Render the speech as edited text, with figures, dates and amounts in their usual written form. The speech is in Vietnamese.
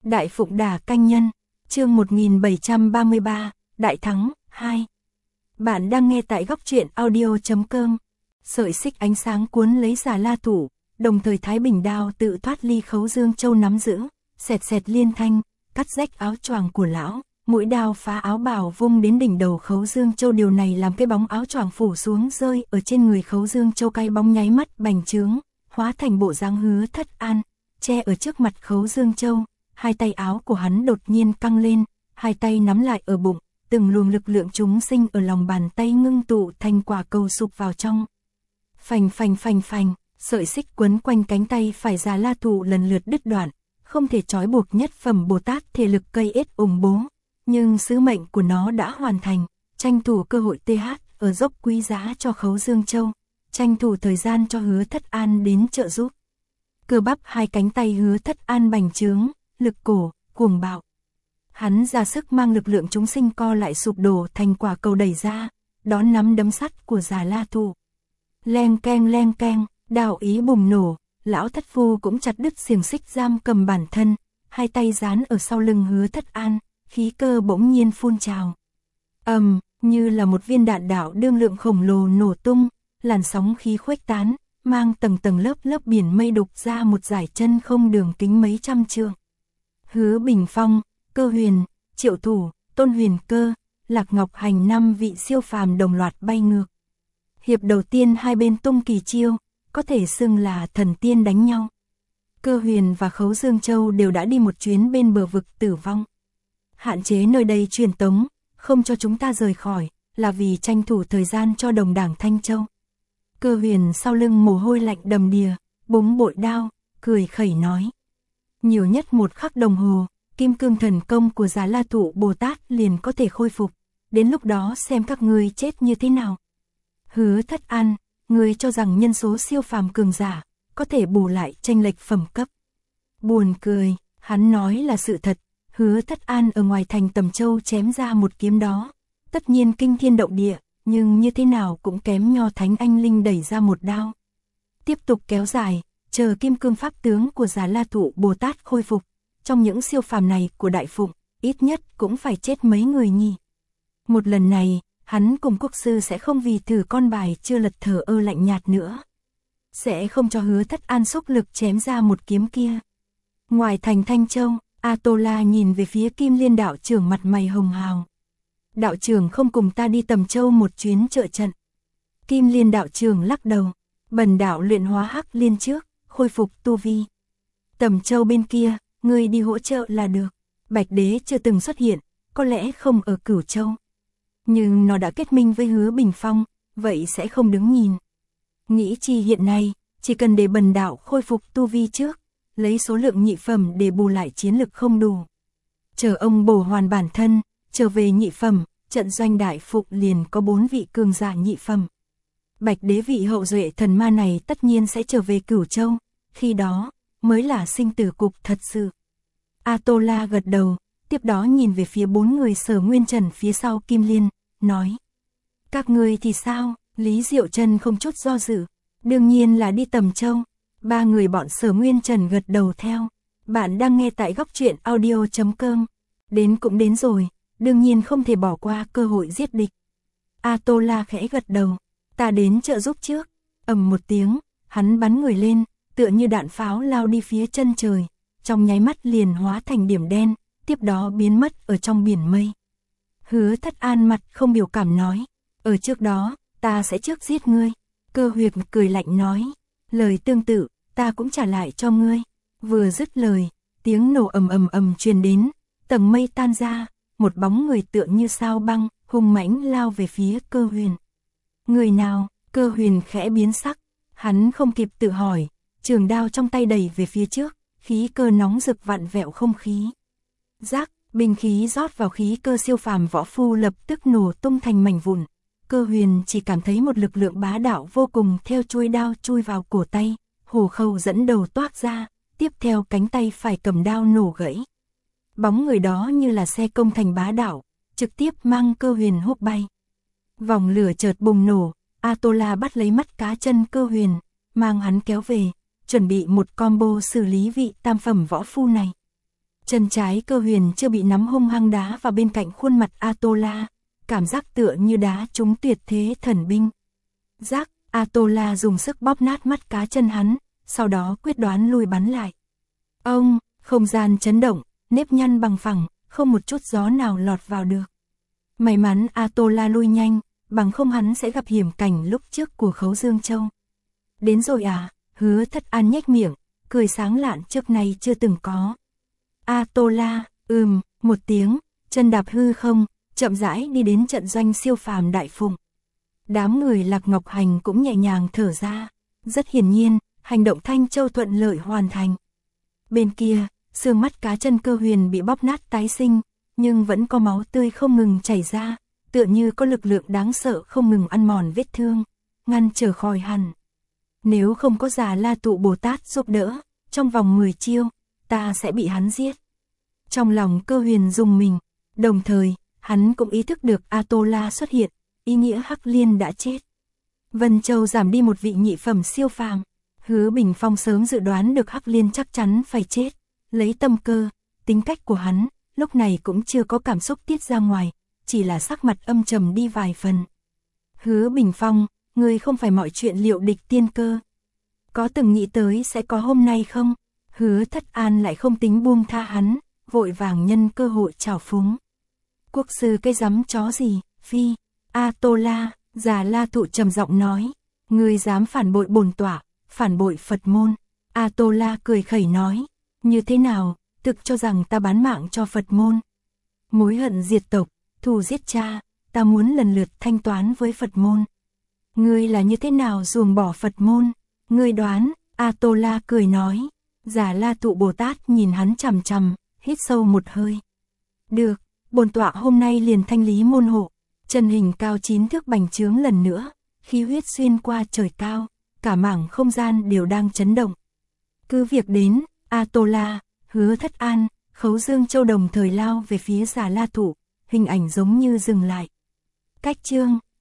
Đại Phụng Đả Canh Nhân, chương 1733, Đại Thắng, 2. Bạn đang nghe tại góc truyện audio.com. Sợi xích ánh sáng cuốn lấy Già La Thủ, đồng thời Thái Bình đao tự thoát ly Khấu Dương Châu nắm giữ, xẹt xẹt liên thanh, cắt rách áo choàng của lão, mũi đao phá áo bào vung đến đỉnh đầu Khấu Dương Châu. Điều này làm cái bóng áo choàng phủ xuống rơi ở trên người Khấu Dương Châu, cái bóng nháy mắt bành trướng, hóa thành bộ dáng Hứa Thất An, che ở trước mặt Khấu Dương Châu. Hai tay áo của hắn đột nhiên căng lên, hai tay nắm lại ở bụng, từng luồng lực lượng chúng sinh ở lòng bàn tay ngưng tụ thành quả cầu sụp vào trong. Phành phành phành phành, sợi xích quấn quanh cánh tay phải Già La Thủ lần lượt đứt đoạn, không thể trói buộc nhất phẩm Bồ Tát thể lực cây ết ủng bố, nhưng sứ mệnh của nó đã hoàn thành, tranh thủ cơ hội TH ở dốc quý giá cho Khấu Dương Châu, tranh thủ thời gian cho Hứa Thất An đến trợ giúp. Cơ bắp hai cánh tay Hứa Thất An bành trướng, lực cổ, cuồng bạo. Hắn ra sức mang lực lượng chúng sinh co lại sụp đổ thành quả cầu đẩy ra, đón nắm đấm sắt của Già La Thủ. Leng keng, đạo ý bùng nổ, lão thất phu cũng chặt đứt xiềng xích giam cầm bản thân, hai tay dán ở sau lưng Hứa Thất An, khí cơ bỗng nhiên phun trào. Như là một viên đạn đạo đương lượng khổng lồ nổ tung, làn sóng khí khuếch tán, mang tầng tầng lớp lớp biển mây đục ra một dải chân không đường kính mấy trăm trượng. Hứa Bình Phong, Cơ Huyền, Triệu Thủ, Tôn Huyền Cơ, Lạc Ngọc Hành 5 vị siêu phàm đồng loạt bay ngược. Hiệp đầu tiên hai bên tung kỳ chiêu, có thể xưng là thần tiên đánh nhau. Cơ Huyền và Khấu Dương Châu đều đã đi một chuyến bên bờ vực tử vong. Hạn chế nơi đây truyền tống, không cho chúng ta rời khỏi, là vì tranh thủ thời gian cho đồng đảng Thanh Châu. Cơ Huyền sau lưng mồ hôi lạnh đầm đìa, búng bội đao, cười khẩy nói. Nhiều nhất một khắc đồng hồ, kim cương thần công của Già La Thủ Bồ Tát liền có thể khôi phục, đến lúc đó xem các ngươi chết như thế nào. Hứa Thất An, ngươi cho rằng nhân số siêu phàm cường giả, có thể bù lại chênh lệch phẩm cấp. Buồn cười, hắn nói là sự thật, Hứa Thất An ở ngoài thành Tầm Châu chém ra một kiếm đó, tất nhiên kinh thiên động địa, nhưng như thế nào cũng kém Nho Thánh Anh Linh đẩy ra một đao. Tiếp tục kéo dài, chờ kim cương pháp tướng của Già La Thủ Bồ Tát khôi phục, trong những siêu phàm này của Đại Phụng, ít nhất cũng phải chết mấy người nhỉ. Một lần này, hắn cùng quốc sư sẽ không vì thử con bài chưa lật thờ ơ lạnh nhạt nữa. Sẽ không cho Hứa Thất An xúc lực chém ra một kiếm kia. Ngoài thành Thanh Châu, A-tô-la nhìn về phía Kim Liên đạo trưởng mặt mày hồng hào. Đạo trưởng không cùng ta đi Tầm Châu một chuyến trợ trận. Kim Liên đạo trưởng lắc đầu, bần đạo luyện hóa hắc liên trước, khôi phục tu vi. Tầm Châu bên kia, ngươi đi hỗ trợ là được. Bạch Đế chưa từng xuất hiện, có lẽ không ở Cửu Châu. Nhưng nó đã kết minh với Hứa Bình Phong, vậy sẽ không đứng nhìn. Nghĩ chi hiện nay, chỉ cần để bần đạo khôi phục tu vi trước, lấy số lượng nhị phẩm để bù lại chiến lực không đủ. Chờ ông bổ hoàn bản thân, trở về nhị phẩm, trận doanh Đại Phụng liền có 4 vị cường giả nhị phẩm. Bạch Đế vị hậu duệ thần ma này tất nhiên sẽ trở về Cửu Châu, khi đó mới là sinh tử cục thật sự. A-tô-la gật đầu, tiếp đó nhìn về phía 4 người Sở Nguyên Trần phía sau Kim Liên, nói. Các ngươi thì sao? Lý Diệu Trân không chút do dự, đương nhiên là đi Tầm Châu. 3 người bọn Sở Nguyên Trần gật đầu theo. Bạn đang nghe tại góc truyện audio.com. Đến cũng đến rồi, đương nhiên không thể bỏ qua cơ hội giết địch. A-tô-la khẽ gật đầu, ta đến trợ giúp trước. Ầm một tiếng, hắn bắn người lên, tựa như đạn pháo lao đi phía chân trời, trong nháy mắt liền hóa thành điểm đen, tiếp đó biến mất ở trong biển mây. Hứa Thất An mặt không biểu cảm nói, ở trước đó, ta sẽ trước giết ngươi. Cơ Huyệt cười lạnh nói, lời tương tự, ta cũng trả lại cho ngươi. Vừa dứt lời, tiếng nổ ầm truyền đến, tầng mây tan ra, một bóng người tựa như sao băng, hung mãnh lao về phía Cơ Huyền. Người nào? Cơ Huyền khẽ biến sắc, hắn không kịp tự hỏi, trường đao trong tay đẩy về phía trước, khí cơ nóng rực vặn vẹo không khí. Rác, binh khí rót vào khí cơ siêu phàm võ phu lập tức nổ tung thành mảnh vụn. Cơ Huyền chỉ cảm thấy một lực lượng bá đạo vô cùng theo chuôi đao chui vào cổ tay, hổ khẩu dẫn đầu toát ra, tiếp theo cánh tay phải cầm đao nổ gãy. Bóng người đó như là xe công thành bá đạo, trực tiếp mang Cơ Huyền húc bay. Vòng lửa chợt bùng nổ, A-tô-la bắt lấy mắt cá chân Cơ Huyền, mang hắn kéo về, chuẩn bị một combo xử lý vị tam phẩm võ phu này. Chân trái Cơ Huyền chưa bị nắm hung hăng đá vào bên cạnh khuôn mặt Atola, cảm giác tựa như đá trúng tuyệt thế thần binh. Rắc, Atola dùng sức bóp nát mắt cá chân hắn, sau đó quyết đoán lui bắn lại. Ông, không gian chấn động, nếp nhăn bằng phẳng, không một chút gió nào lọt vào được. May mắn Atola lui nhanh, bằng không hắn sẽ gặp hiểm cảnh lúc trước của Khấu Dương Châu. Đến rồi à, Hứa Thất An nhếch miệng, cười sáng lạn trước nay chưa từng có. Atola, một tiếng, chân đạp hư không, chậm rãi đi đến trận doanh siêu phàm Đại Phụng. Đám người Lạc Ngọc Hành cũng nhẹ nhàng thở ra, rất hiển nhiên, hành động Thanh Châu thuận lợi hoàn thành. Bên kia, xương mắt cá chân Cơ Huyền bị bóp nát tái sinh, nhưng vẫn có máu tươi không ngừng chảy ra, tựa như có lực lượng đáng sợ không ngừng ăn mòn vết thương, ngăn trở khỏi hẳn. Nếu không có Già La Tụ Bồ Tát giúp đỡ, trong vòng 10 chiêu, ta sẽ bị hắn giết. Trong lòng Cơ Huyền rùng mình, đồng thời, hắn cũng ý thức được Atola xuất hiện, ý nghĩa Hắc Liên đã chết. Vân Châu giảm đi một vị nhị phẩm siêu phàm. Hứa Bình Phong sớm dự đoán được Hắc Liên chắc chắn phải chết, lấy tâm cơ, tính cách của hắn, lúc này cũng chưa có cảm xúc tiết ra ngoài, chỉ là sắc mặt âm trầm đi vài phần. Hứa Bình Phong, ngươi không phải mọi chuyện liệu địch tiên cơ. Có từng nghĩ tới sẽ có hôm nay không? Hứa Thất An lại không tính buông tha hắn, vội vàng nhân cơ hội trào phúng. Quốc sư cái rắm chó gì, phi, Atola, Già La Thụ trầm giọng nói, ngươi dám phản bội bổn tọa, phản bội Phật môn. Atola cười khẩy nói, như thế nào, thực cho rằng ta bán mạng cho Phật môn. Mối hận diệt tộc, thù giết cha, ta muốn lần lượt thanh toán với Phật môn. Ngươi là như thế nào ruồng bỏ Phật môn? Ngươi đoán, Atola cười nói. Già La Tụ Bồ Tát nhìn hắn chằm chằm, hít sâu một hơi. Được, bổn tọa hôm nay liền thanh lý môn hộ. Chân hình cao 9 thước bành trướng lần nữa, khí huyết xuyên qua trời cao, cả mảng không gian đều đang chấn động. Cứ việc đến, Atola, Hứa Thất An, Khấu Dương Châu đồng thời lao về phía Già La Thụ, hình ảnh giống như dừng lại. Cách chương